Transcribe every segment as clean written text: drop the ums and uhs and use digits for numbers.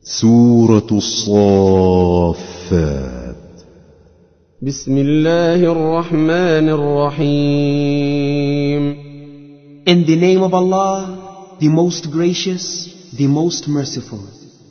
سورة الصافات. بسم الله الرحمن الرحيم. In the name of Allah, the most gracious, the most merciful.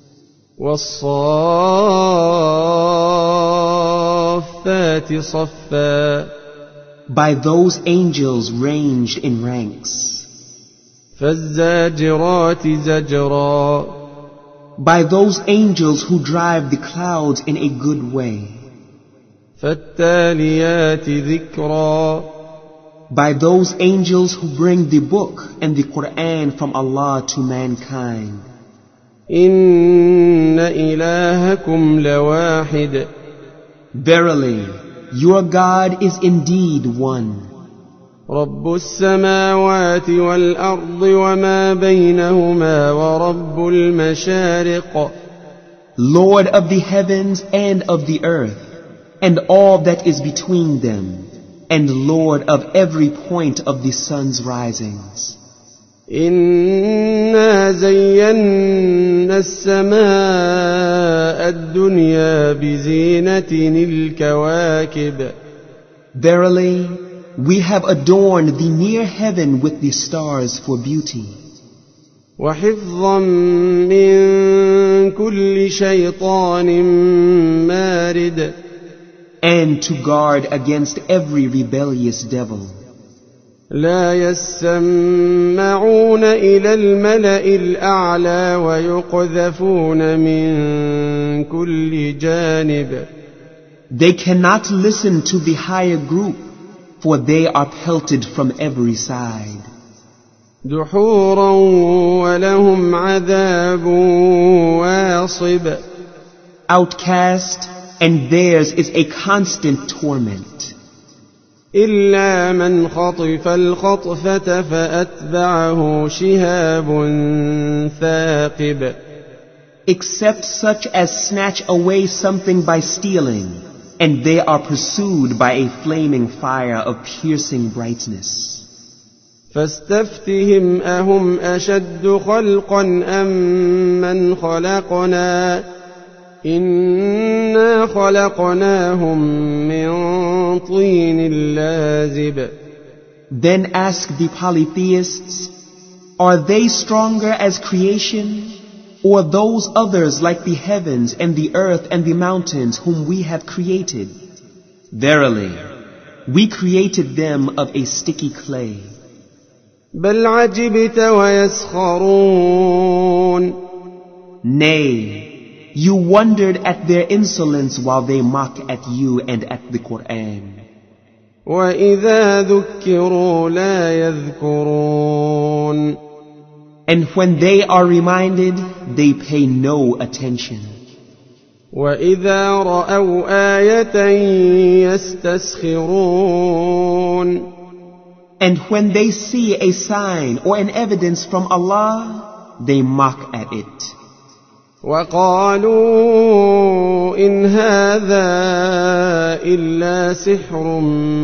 والصافات صفا. By those angels ranged in ranks. فالزاجرات زجرا. By those angels who drive the clouds in a good way. فالتاليات ذكرا. By those angels who bring the book and the Quran from Allah to mankind. إن إلهكم لواحد. Verily, your God is indeed one. رب السماوات والأرض وما بينهما ورب المشارق. Lord of the heavens and of the earth, and all that is between them, and Lord of every point of the sun's risings. إنا زينا السماء الدنيا بزينة الكواكب. Verily, we have adorned the near heaven with the stars for beauty. وحفظا من كل شيطان مارد. And to guard against every rebellious devil. لا يسمعون إلى الملأ الأعلى ويقذفون من كل جانب. They cannot listen to the higher group, for they are pelted from every side. دحورا ولهم عذاب واصب. Outcast, and theirs is a constant torment. إلا من خطف الخطفة فأتبعه شهاب ثاقب. Except such as snatch away something by stealing, and they are pursued by a flaming fire of piercing brightness. فاستفتهم أهم أشد خلقا أم من خلقنا إنا خلقناهم من طين لازب. Then ask the polytheists, are they stronger as creation, or those others like the heavens and the earth and the mountains whom we have created? Verily, we created them of a sticky clay. بل عجبت ويسخرون. Nay, you wondered at their insolence while they mock at you and at the Quran. وإذا ذكروا لا يذكرون. And when they are reminded, they pay no attention. وإذا رأوا آية يستسخرون. And when they see a sign or an evidence from Allah, they mock at it. وقالوا إن هذا إلا سحر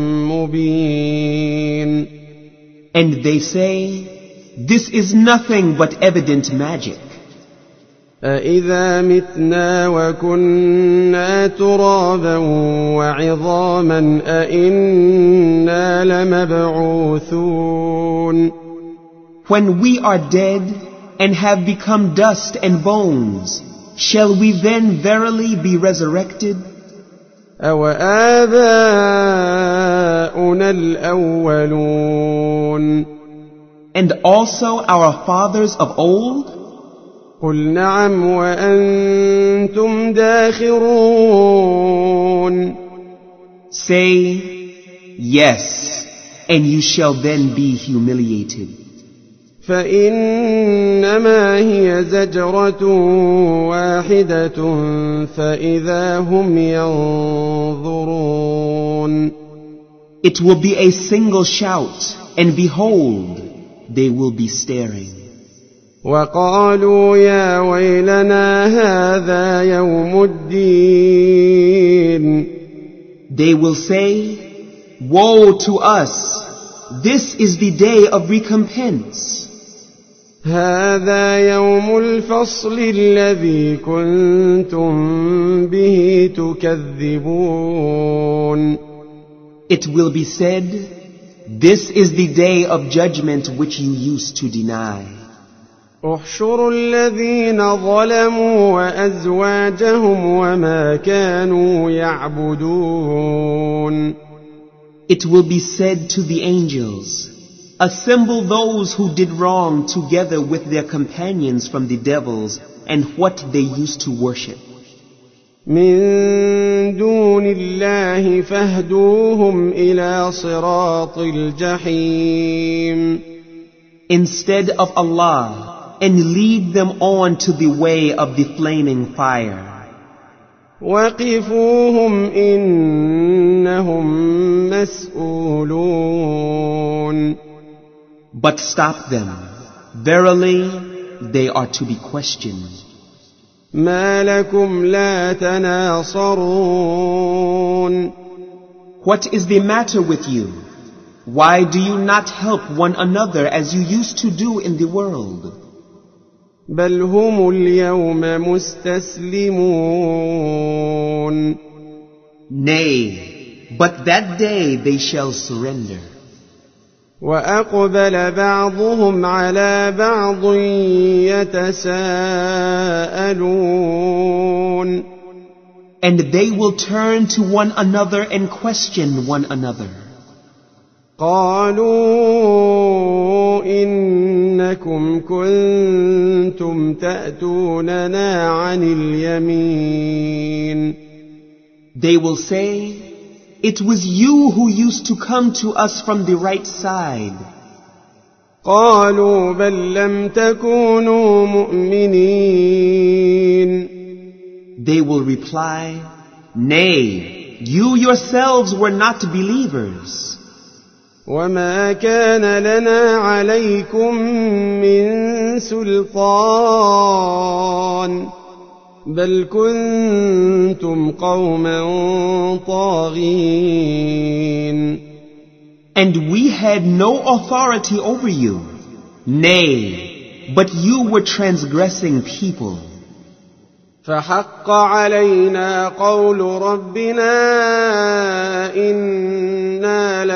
مبين. And they say, this is nothing but evident magic. أإذا متنا وكنا ترابا وعظاما أإنا لمبعوثون. When we are dead and have become dust and bones, shall we then verily be resurrected? أَوَآبَاؤُنَا الْأَوَّلُونَ. And also our fathers of old? قُلْ نَعَمْ وَأَنْتُمْ دَاخِرُونَ. Say, yes, and you shall then be humiliated. فإنما هي زجرة واحدة فإذا هم ينظرون. It will be a single shout, and behold, they will be staring. وقالوا يا ويلنا هذا يوم الدين. They will say, woe to us, this is the day of recompense. هذا يوم الفصل الذي كنتم به تكذبون. It will be said, this is the day of judgment which you used to deny. احشروا الذين ظلموا وأزواجهم وما كانوا يعبدون. It will be said to the angels, assemble those who did wrong together with their companions from the devils and what they used to worship. من دون الله فاهدوهم إلى صراط الجحيم. Instead of Allah, and lead them on to the way of the flaming fire. وقفوهم إنهم مسؤولون. But stop them. Verily, they are to be questioned. ما لكم لا تناصرون. What is the matter with you? Why do you not help one another as you used to do in the world? بل هم اليوم مستسلمون. Nay, but that day they shall surrender. وأقبل بعضهم على بعض يتساءلون. And they will turn to one another and question one another. قالوا إنكم كنتم تأتوننا عن اليمين. They will say, it was you who used to come to us from the right side. قالوا بل لم تكونوا مؤمنين. They will reply, nay, you yourselves were not believers. وما كان لنا عليكم من سلطان بل كنتم قوما طاغين. And we had no authority over you. Nay, but you were transgressing people. فحق علينا قول ربنا إنا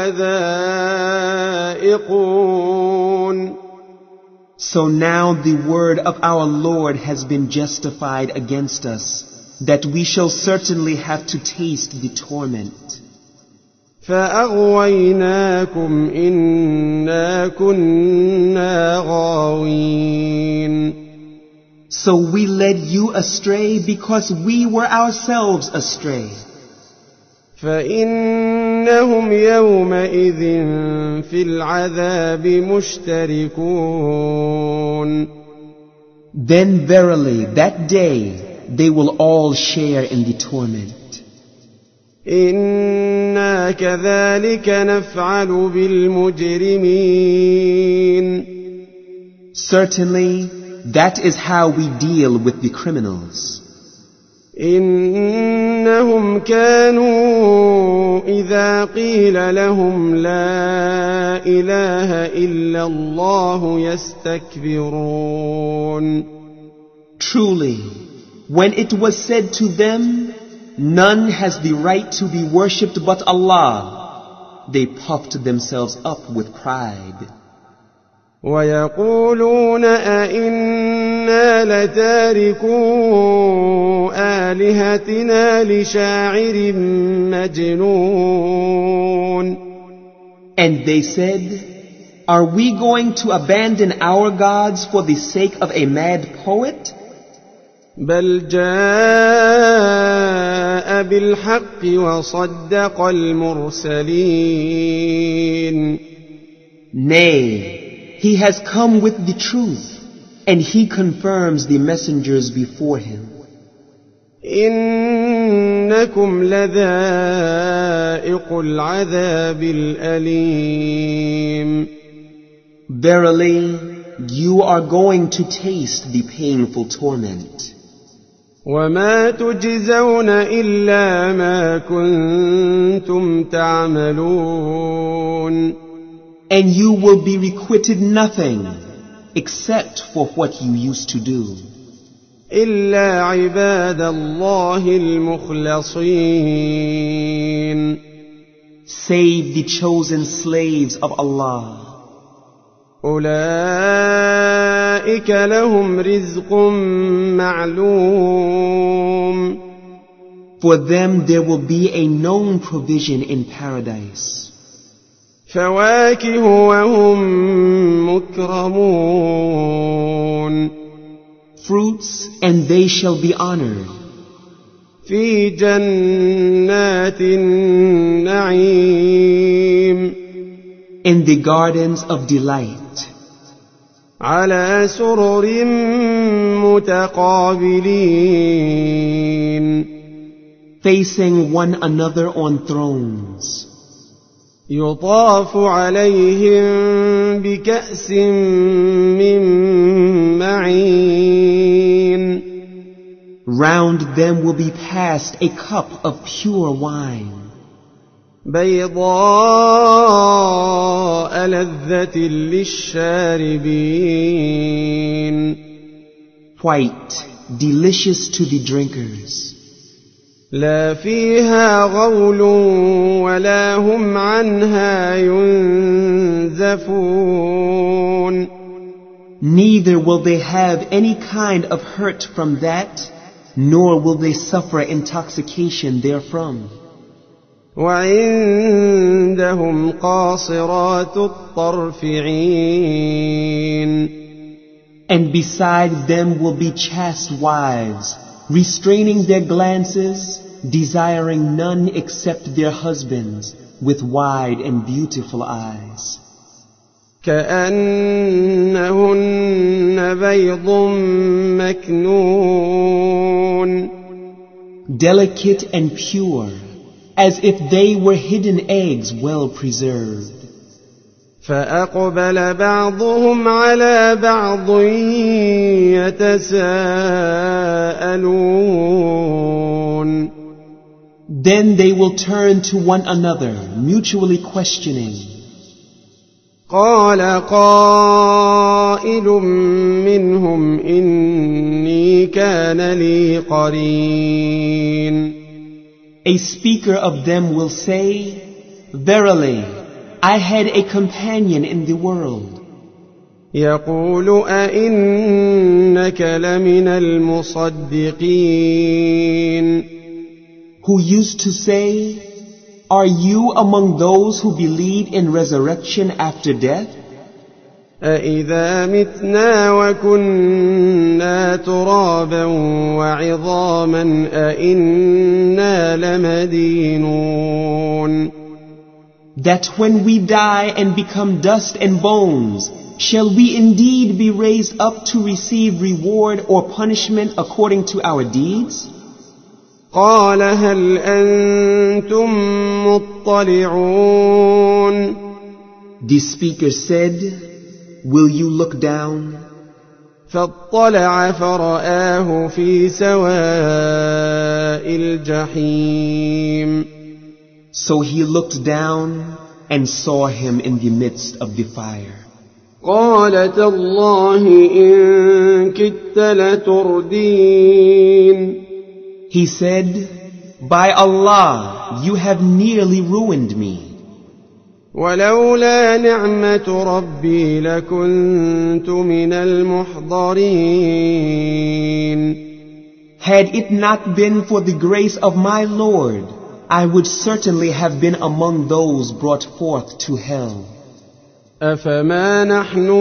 لذائقون. So now the word of our Lord has been justified against us, that we shall certainly have to taste the torment. فأغويناكم إنا كنا غاوين. So we led you astray because we were ourselves astray. فإنهم يومئذ في العذاب مشتركون. Then verily that day they will all share in the torment. إنا كذلك نفعل بالمجرمين. Certainly, that is how we deal with the criminals. إنهم كانوا إذا قيل لهم لا إله إلا الله يستكبرون. Truly, when it was said to them, none has the right to be worshipped but Allah, they puffed themselves up with pride. ويقولون أئنا لتاركو آلهتنا لشاعر مجنون. And they said, are we going to abandon our gods for the sake of a mad poet? بل جاء بالحق وصدق المرسلين. Nay, he has come with the truth, and he confirms the messengers before him. إنكم لذائق العذاب الأليم. Verily, you are going to taste the painful torment. وما تجزون إلا ما كنتم تعملون. And you will be requited nothing except for what you used to do. إلا عباد الله المخلصين Save the chosen slaves of Allah. أولئك لهم رزق معلوم For them there will be a known provision in paradise. فواكه وهم مكرمون Fruits, and they shall be honored. في جنات النعيم In the gardens of delight. على سرر متقابلين Facing one another on thrones. يطاف عليهم بكأس من معين Round them will be passed a cup of pure wine. بيضاء لذة للشاربين White, delicious to the drinkers. لا فيها غول ولا هم عنها ينزفون Neither will they have any kind of hurt from that, nor will they suffer intoxication therefrom. وعندهم قاصرات الطرف عين And beside them will be chaste wives, restraining their glances, desiring none except their husbands, with wide and beautiful eyes. كأنهن بيض مكنون Delicate and pure, as if they were hidden eggs well preserved. فأقبل بعضهم على بعض يتساءلون Then they will turn to one another, mutually questioning. قال قائل منهم إني كان لي قرين A speaker of them will say, Verily, I had a companion in the world, يقول أئنك لمن المصدقين who used to say, Are you among those who believe in resurrection after death? أإذا متنا وكنا ترابا وعظاما أإنا لمدينون That when we die and become dust and bones, shall we indeed be raised up to receive reward or punishment according to our deeds? قال هل أنتم مطلعون The speaker said, Will you look down? فاطلع فرآه في سواء الجحيم So he looked down and saw him in the midst of the fire. قال تالله إن كدت لتردين He said, By Allah, you have nearly ruined me. ولولا نعمة ربي لكنت من المحضرين Had it not been for the grace of my Lord, I would certainly have been among those brought forth to hell. أفما نحن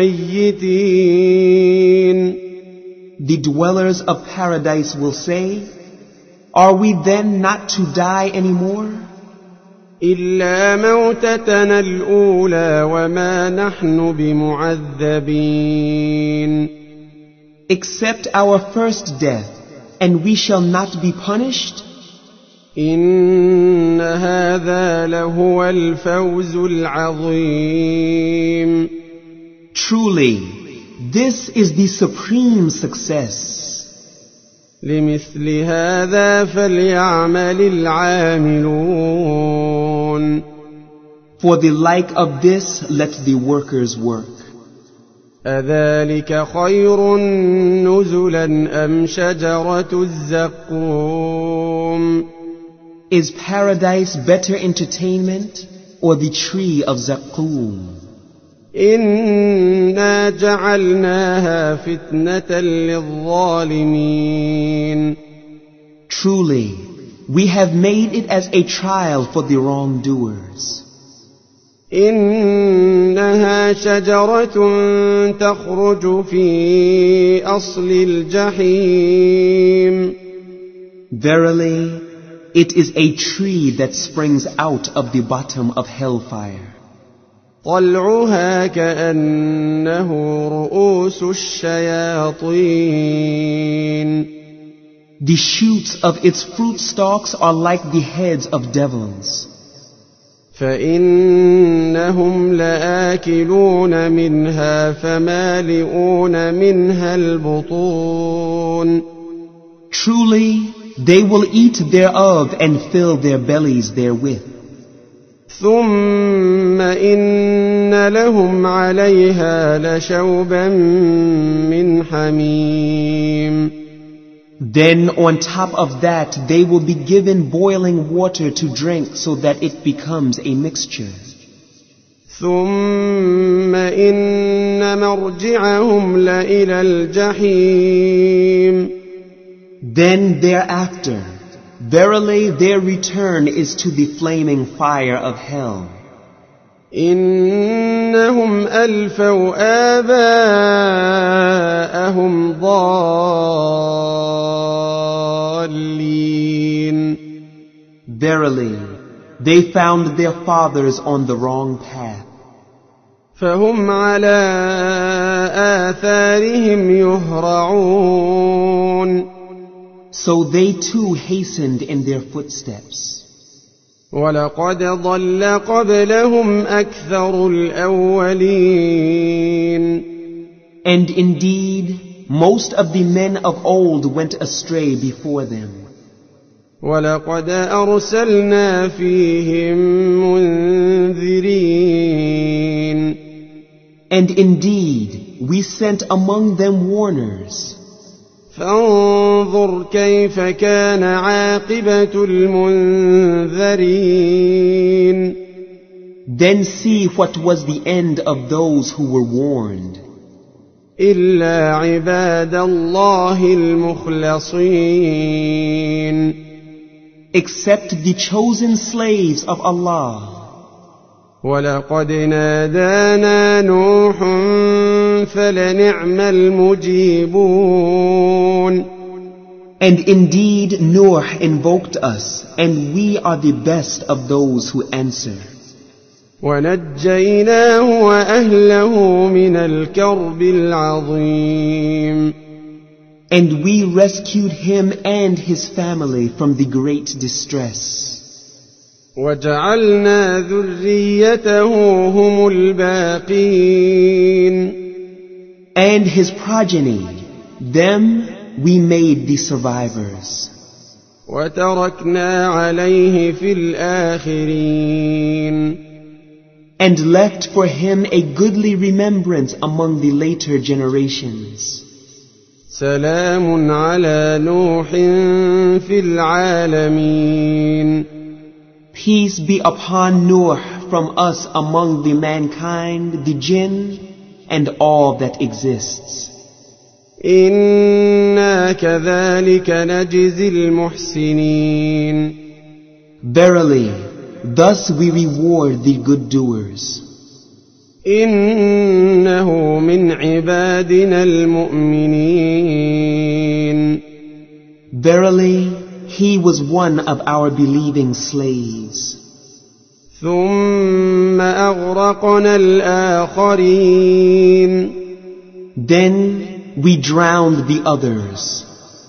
بميتين The dwellers of paradise will say, Are we then not to die anymore? إلا موتتنا الأولى وما نحن بمعذبين Except our first death, and we shall not be punished? إن هذا لهو الفوز العظيم Truly, this is the supreme success. لمثل هذا فليعمل العاملون For the like of this, let the workers work. أذلك خير نزلا أم شجرة الزقوم Is paradise better entertainment or the tree of Zaqqum? إنا جعلناها فتنة للظالمين Truly, we have made it as a trial for the wrongdoers. إنها شجرة تخرج في أصل الجحيم Verily, it is a tree that springs out of the bottom of hellfire. طلعها كأنه رؤوس الشياطين The shoots of its fruit stalks are like the heads of devils. فإنهم لآكلون منها فمالئون منها البطون Truly, they will eat thereof and fill their bellies therewith. ثم إن لهم عليها لشوبا من حميم Then on top of that they will be given boiling water to drink so that it becomes a mixture. ثم إن مرجعهم لإلى الجحيم Then thereafter, verily their return is to the flaming fire of hell. إنهم ألفوا آباءهم ضالين Verily, they found their fathers on the wrong path. فهم على آثارهم يهرعون So they too hastened in their footsteps. ولقد ضل قبلهم أكثر الأولين And indeed, most of the men of old went astray before them. ولقد أرسلنا فيهم منذرين And indeed, we sent among them warners. فانظر كيف كان عاقبة المنذرين Then see what was the end of those who were warned. إلا عباد الله المخلصين Except the chosen slaves of Allah. ولقد نادانا نوح فلنعم المجيبون And indeed Noah invoked us, and we are the best of those who answer. ونجيناه وأهله من الكرب العظيم And we rescued him and his family from the great distress. وجعلنا ذريته هم الباقين And his progeny, them we made the survivors. وتركنا عليه في الآخرين And left for him a goodly remembrance among the later generations. سلام على نوح في العالمين Peace be upon Noah from us among the mankind, the jinn, and all that exists. إنا كذلك نجزي المحسنين Verily, thus we reward the good doers. إنه من عبادنا المؤمنين Verily, he was one of our believing slaves. ثم أغرقنا الآخرين Then we drowned the others.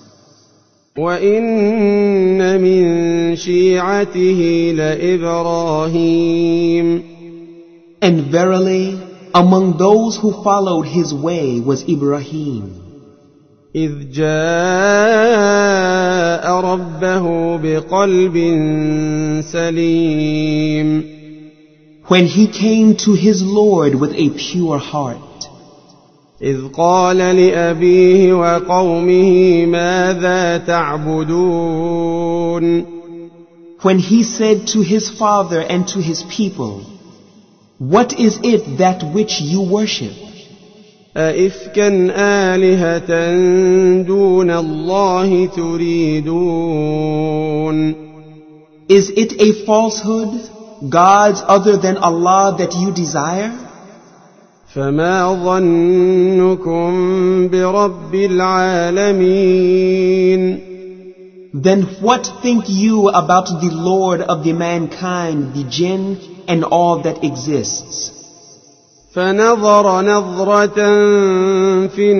وإن من شيعته لإبراهيم And verily, among those who followed his way was Ibrahim. إذ جاء ربه بقلب سليم When he came to his Lord with a pure heart. إذ قال لأبيه وقومه ماذا تعبدون When he said to his father and to his people, what is it that which you worship? أئفكا آلهة دون الله تريدون Is it a falsehood, gods other than Allah that you desire? فما ظنكم برب العالمين Then what think you about the Lord of the mankind, the jinn, and all that exists? فنظر نظرة في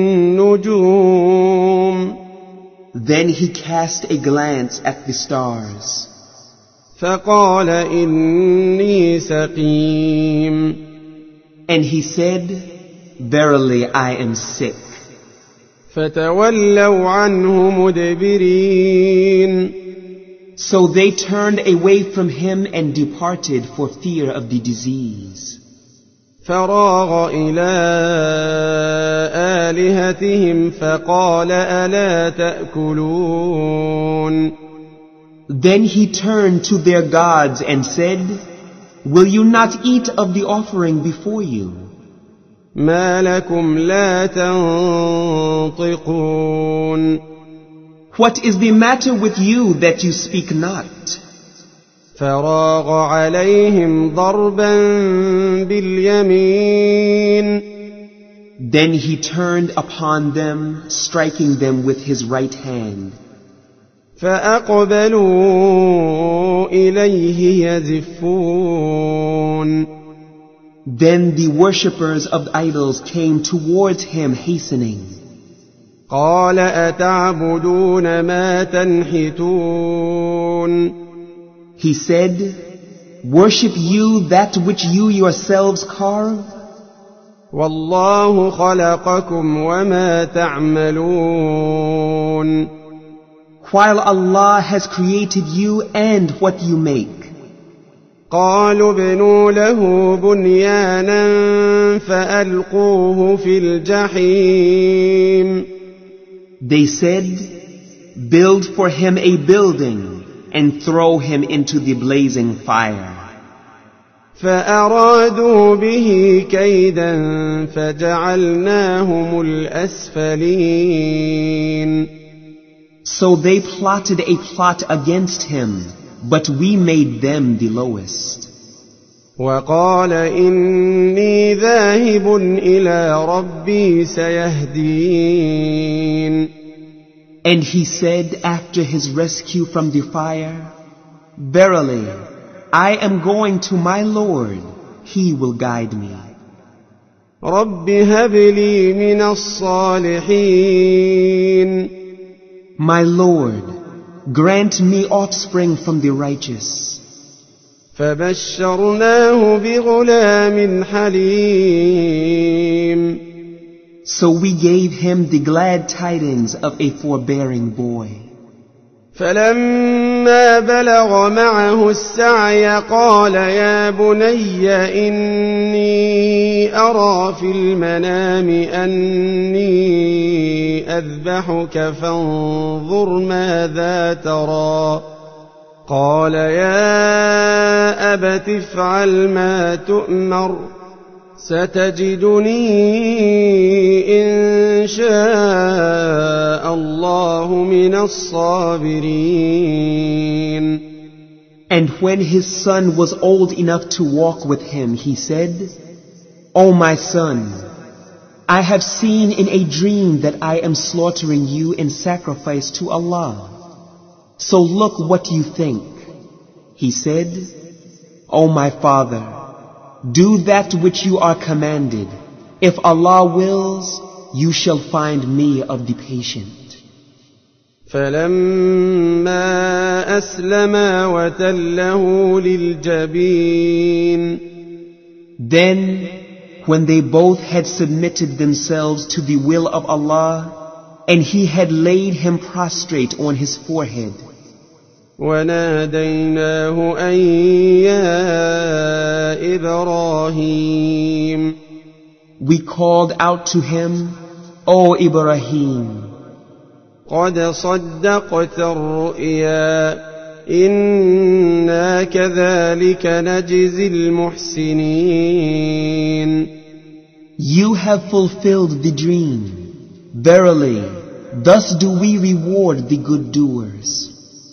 النجوم Then he cast a glance at the stars. فقال إني سقيم And he said, verily I am sick. فتولوا عنه مدبرين So they turned away from him and departed for fear of the disease. فراغ إلى آلهتهم فقال ألا تأكلون Then he turned to their gods and said, will you not eat of the offering before you? ما لكم لا تنطقون What is the matter with you that you speak not? فراغ عليهم ضربا باليمين Then he turned upon them, striking them with his right hand. فأقبلوا إليه يزفون Then the worshippers of idols came towards him hastening. قال أتعبدون ما تنحتون He said, worship you that which you yourselves carve? والله خلقكم وما تعملون While Allah has created you and what you make. قالوا ابنوا له بنيانا فألقوه في الجحيم They said, build for him a building and throw him into the blazing fire. فأرادوا به كيدا فجعلناهم الأسفلين So they plotted a plot against him, but we made them the lowest. وقال إني ذاهب إلى ربي سيهدين And he said after his rescue from the fire, verily, I am going to my Lord, He will guide me. رب هب لي من الصالحين My Lord, grant me offspring from the righteous. فبشرناه بغلام حليم So we gave him the glad tidings of a forbearing boy. فلما بلغ معه السعي قال يا بني إني أرى في المنام أني أذبحك فانظر ماذا ترى قال يا أبت افعل ما تؤمر ستجدني إن شاء الله من الصابرين And when his son was old enough to walk with him, he said, O my son, I have seen in a dream that I am slaughtering you in sacrifice to Allah. So look what you think. He said, O my father, do that which you are commanded. If Allah wills, you shall find me of the patient. فلما أسلما وتله للجبين Then, when they both had submitted themselves to the will of Allah, and He had laid him prostrate on his forehead, وناديناه أن يا إبراهيم We called out to him, O Ibrahim, قد صدقت الرؤيا إنا كذلك نجزي المحسنين. You have fulfilled the dream. Verily, thus do we reward the good doers.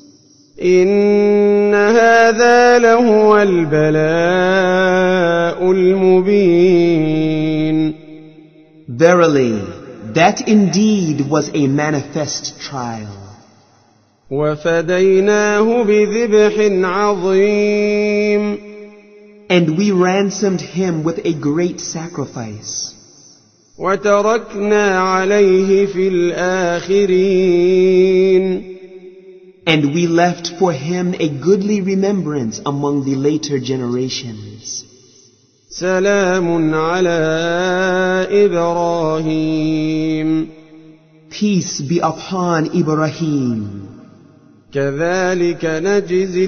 إن هذا لهو البلاء المبين. Verily, that indeed was a manifest trial. وفديناه بذبح عظيم. And we ransomed him with a great sacrifice. وتركنا عليه في الآخرين. And we left for him a goodly remembrance among the later generations. سلام على إبراهيم. Peace be upon Ibrahim. كذلك نجزي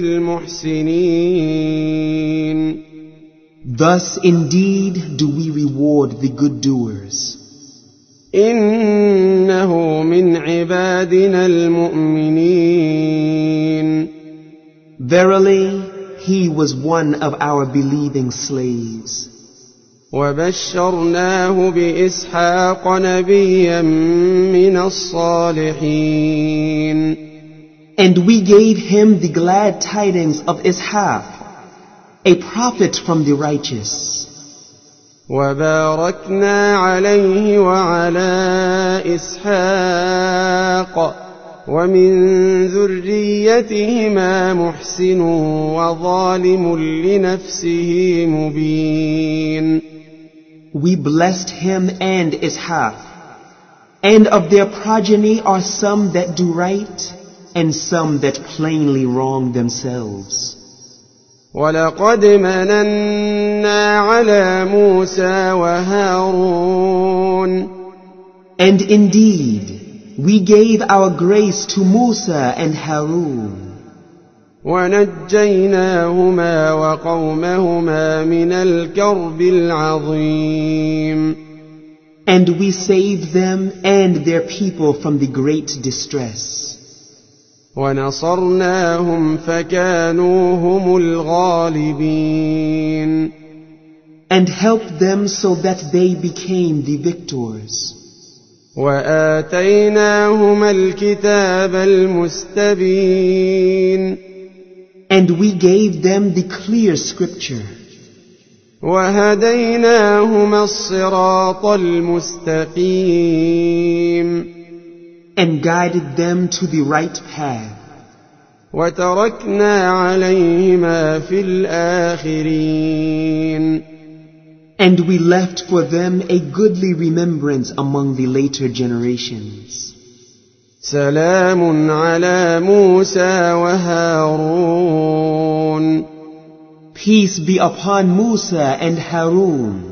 المحسنين. Thus indeed do we reward the good doers. إنه من عبادنا المؤمنين. Verily, he was one of our believing slaves. وبشرناه بإسحاق نبيا من الصالحين. And we gave him the glad tidings of Ishaq, a prophet from the righteous. وباركنا عليه وعلى إسحاق ومن ذريتهما محسن وظالم لنفسه مبين. We blessed him and Ishaq, and of their progeny are some that do right, and some that plainly wrong themselves. ولقد مننا على موسى وهارون. And indeed, we gave our grace to Musa and Harun. ونجيناهما وقومهما من الكرب العظيم. And we saved them and their people from the great distress. ونصرناهم فكانوا هم الغالبين. And helped them so that they became the victors. وآتيناهما الكتاب المستبين. And we gave them the clear scripture. وهديناهما الصراط المستقيم. And guided them to the right path. وتركنا عليهما في الآخرين. And we left for them a goodly remembrance among the later generations. سلام على موسى وهارون. Peace be upon Musa and Harun.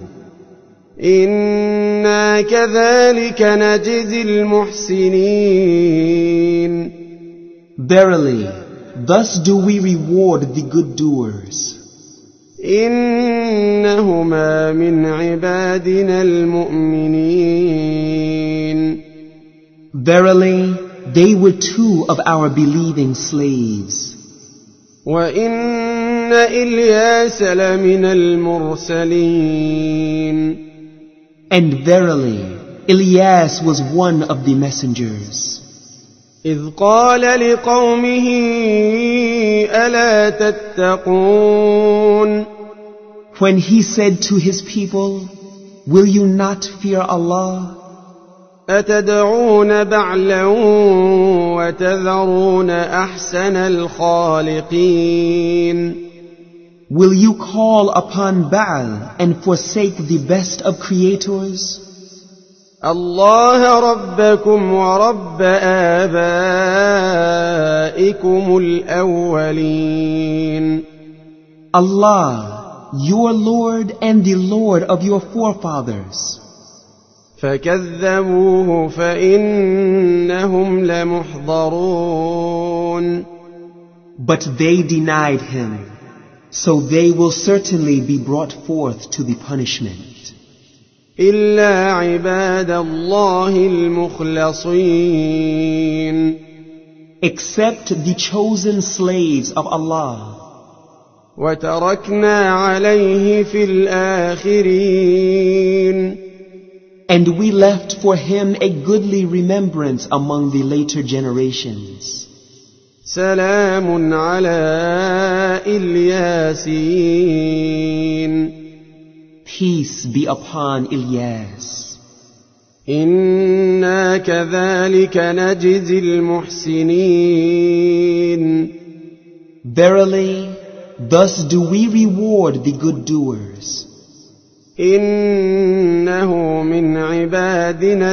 إنا كذلك نجزي المحسنين. Verily, thus do we reward the good doers. إنهما من عبادنا المؤمنين. Verily, they were two of our believing slaves. وإن إلياس لمن المرسلين. And verily, Elias was one of the messengers. إذ قال لقومه ألا تتقون. When he said to his people, will you not fear Allah? أتدعون بعلا وتذرون أحسن الخالقين. Will you call upon Baal and forsake the best of creators? الله ربكم ورب آبائكم الأولين. Allah, your Lord and the Lord of your forefathers. فكذبوه فإنهم لمحضرون. But they denied him, so they will certainly be brought forth to the punishment. إلا عباد الله المخلصين except the chosen slaves of Allah. وتركنا عليه في الآخرين And we left for him a goodly remembrance among the later generations. سلام على الياسين Peace be upon Ilyas. إنا كذلك نجزي المحسنين Verily, thus do we reward the good doers. إنه من عبادنا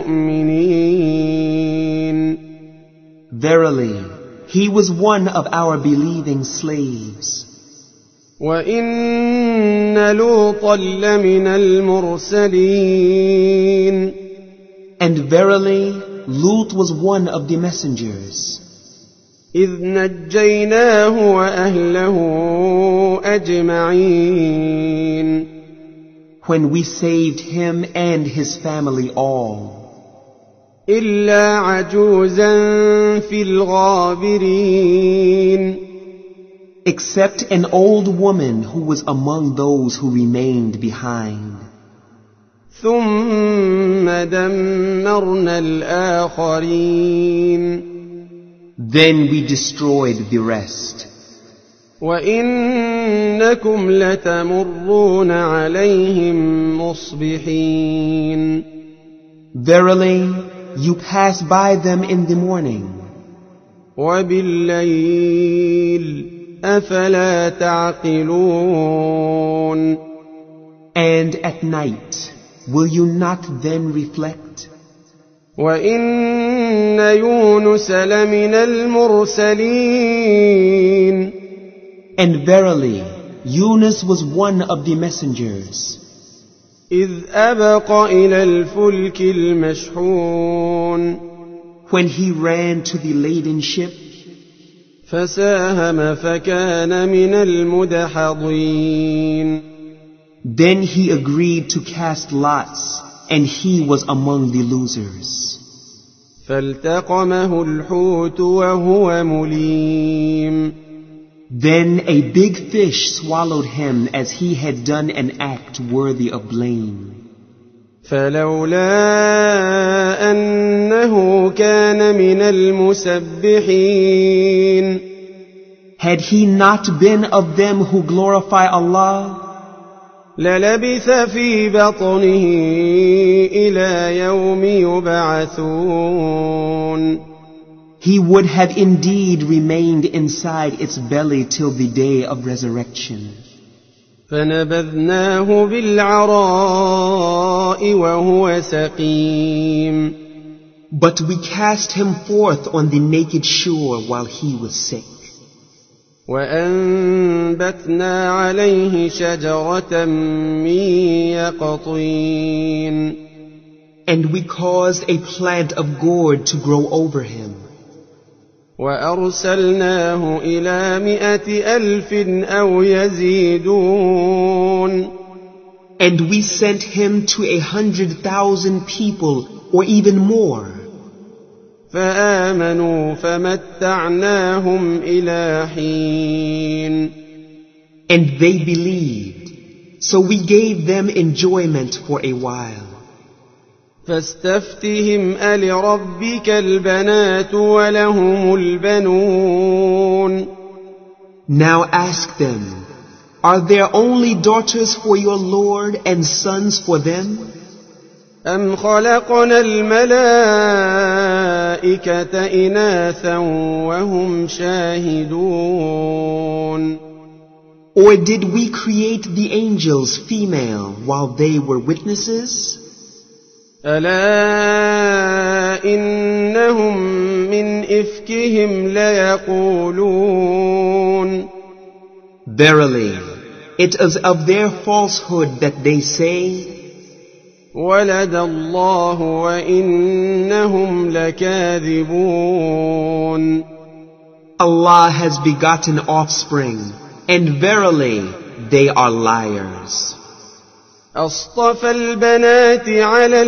المؤمنين Verily, he was one of our believing slaves. وإن لوطا لمن المرسلين And verily, Lut was one of the messengers. إذ نجيناه وأهله أجمعين When we saved him and his family all, إلا عجوزا في الغابرين except an old woman who was among those who remained behind. ثم دمرنا الآخرين Then we destroyed the rest. وإنكم لتمرون عليهم مصبحين Verily, you pass by them in the morning, وبالليل أفلا تعقلون and at night will you not then reflect? وإن يونس لمن المرسلين And verily, Yunus was one of the messengers, إذ أبق إلى الفلك المشحون when he ran to the laden ship, فساهم فكان من المدحضين then he agreed to cast lots, and he was among the losers. فالتقمه الحوت وهو مليم Then a big fish swallowed him as he had done an act worthy of blame. فلولا أنه كان من المسبحين Had he not been of them who glorify Allah, للبث في بطنه إلى يوم يبعثون he would have indeed remained inside its belly till the day of resurrection. فنبذناه بالعراء وهو سقيم But we cast him forth on the naked shore while he was sick. وأنبتنا عليه شجرة من يقطين And we caused a plant of gourd to grow over him. وأرسلناه إلى 100,000 أو يزيدون And we sent him to 100,000 people or even more. فآمنوا فمتعناهم إلى حين And they believed, so we gave them enjoyment for a while. فاستفتهم ألربك البنات ولهم البنون Now ask them, are there only daughters for your Lord and sons for them? أم خلقنا الملائكة إناثا وهم شاهدون Or did we create the angels female while they were witnesses? ألا إنهم من إفكهم ليقولون Verily, it is of their falsehood that they say, ولد الله وإنهم لكاذبون Allah has begotten offspring, and verily they are liars. أصطفى البنات على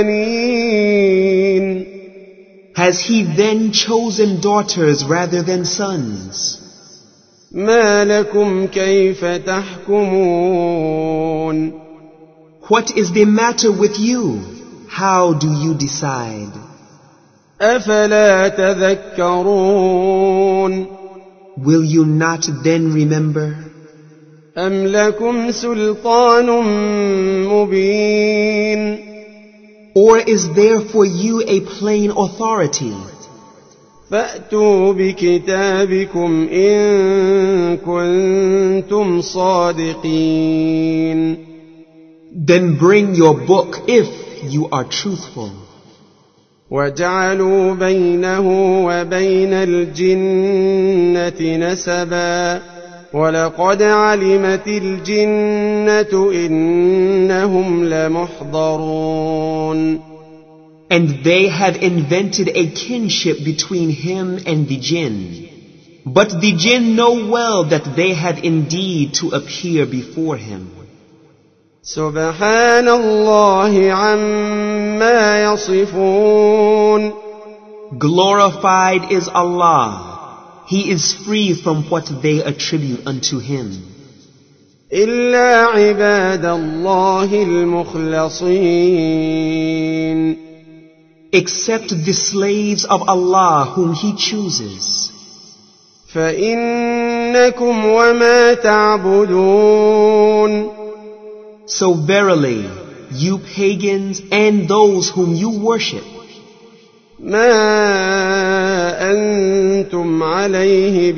البنين Has he then chosen daughters rather than sons? ما لكم كيف تحكمون What is the matter with you? How do you decide? أفلا تذكرون Will you not then remember? أم لكم سلطان مبين Or is there for you a plain authority? فأتوا بكتابكم إن كنتم صادقين Then bring your book if you are truthful. وجعلوا بينه وبين الجنة نسبا ولقد علمت الجنة إنهم لمحضرون And they have invented a kinship between him and the jinn. But the jinn know well that they have indeed to appear before him. سبحان الله عما يصفون Glorified is Allah. He is free from what they attribute unto him. إلا عباد الله المخلصين Except the slaves of Allah whom he chooses. فإنكم وما تعبدون So verily, you pagans and those whom you worship, ما أنتم عليه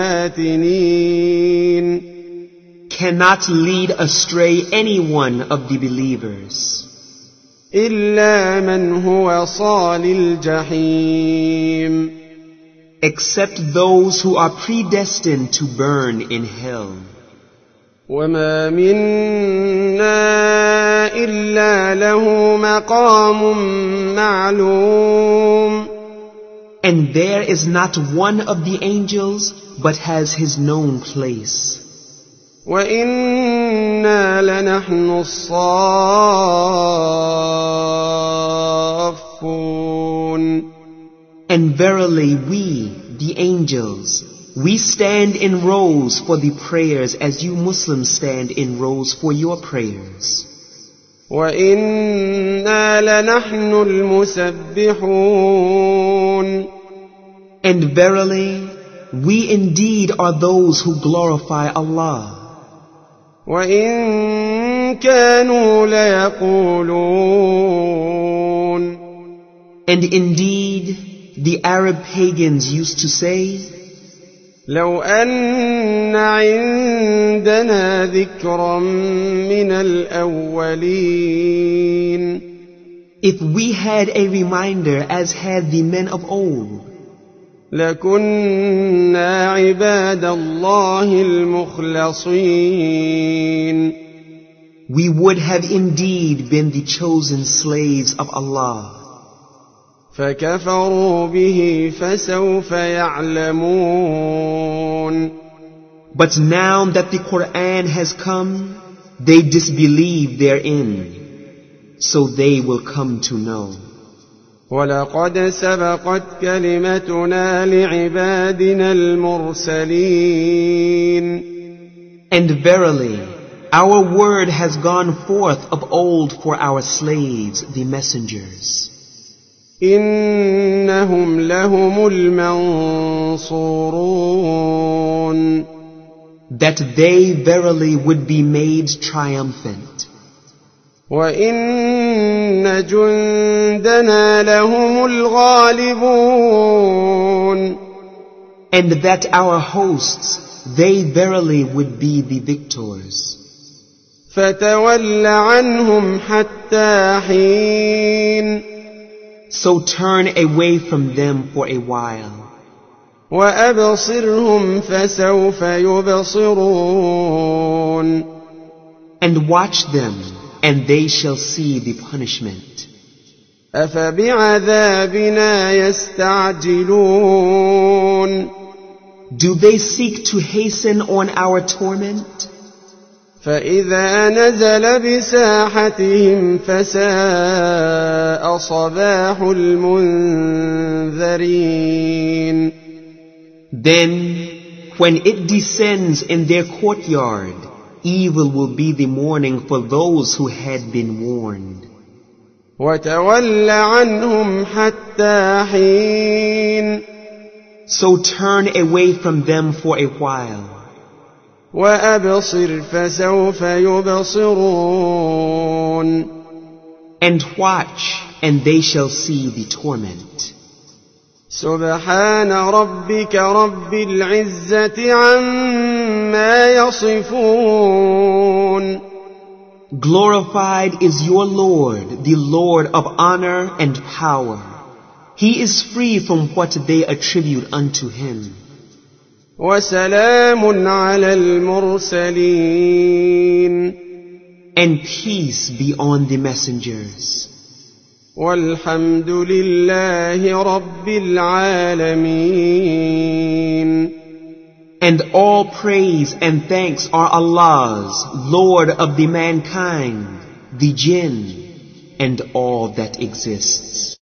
بفاتنين cannot lead astray any one of the believers, إلا من هو صال الجحيم except those who are predestined to burn in hell. وما منا إلا له مقام معلوم And there is not one of the angels but has his known place. وإنا لنحن الصافون And verily we, the angels, we stand in rows for the prayers as you Muslims stand in rows for your prayers. وإنا لنحن المسبحون And verily, we indeed are those who glorify Allah. وإن كانوا ليقولون And indeed, the Arab pagans used to say, لو أن عندنا ذكرا من الأولين if we had a reminder as had the men of old, لكنا عباد الله المخلصين we would have indeed been the chosen slaves of Allah. فكفروا به فسوف يعلمون But now that the Quran has come, they disbelieve therein, so they will come to know. ولقد سبقت كلمتنا لعبادنا المرسلين And verily, our word has gone forth of old for our slaves, the messengers. إنهم لهم المنصورون That they verily would be made triumphant. وإن جندنا لهم الغالبون And that our hosts, they verily would be the victors. فتول عنهم حتى حين So turn away from them for a while. وأبصرهم فسوف يبصرون And watch them, and they shall see the punishment. أفبعذابنا يستعجلون Do they seek to hasten on our torment? فإذا نزل بساحتهم فساء صباح المنذرين. Then, when it descends in their courtyard, evil will be the morning for those who had been warned. وتول عنهم حتى حين. So turn away from them for a while. وأبصر فسوف يبصرون. And watch, and they shall see the torment. سبحان ربك رب العزة عما يصفون. Glorified is your Lord, the Lord of honor and power. He is free from what they attribute unto him. وسلام على المرسلين. And peace be on the messengers. والحمد لله رب العالمين. And all praise and thanks are Allah's, Lord of the mankind, the jinn, and all that exists.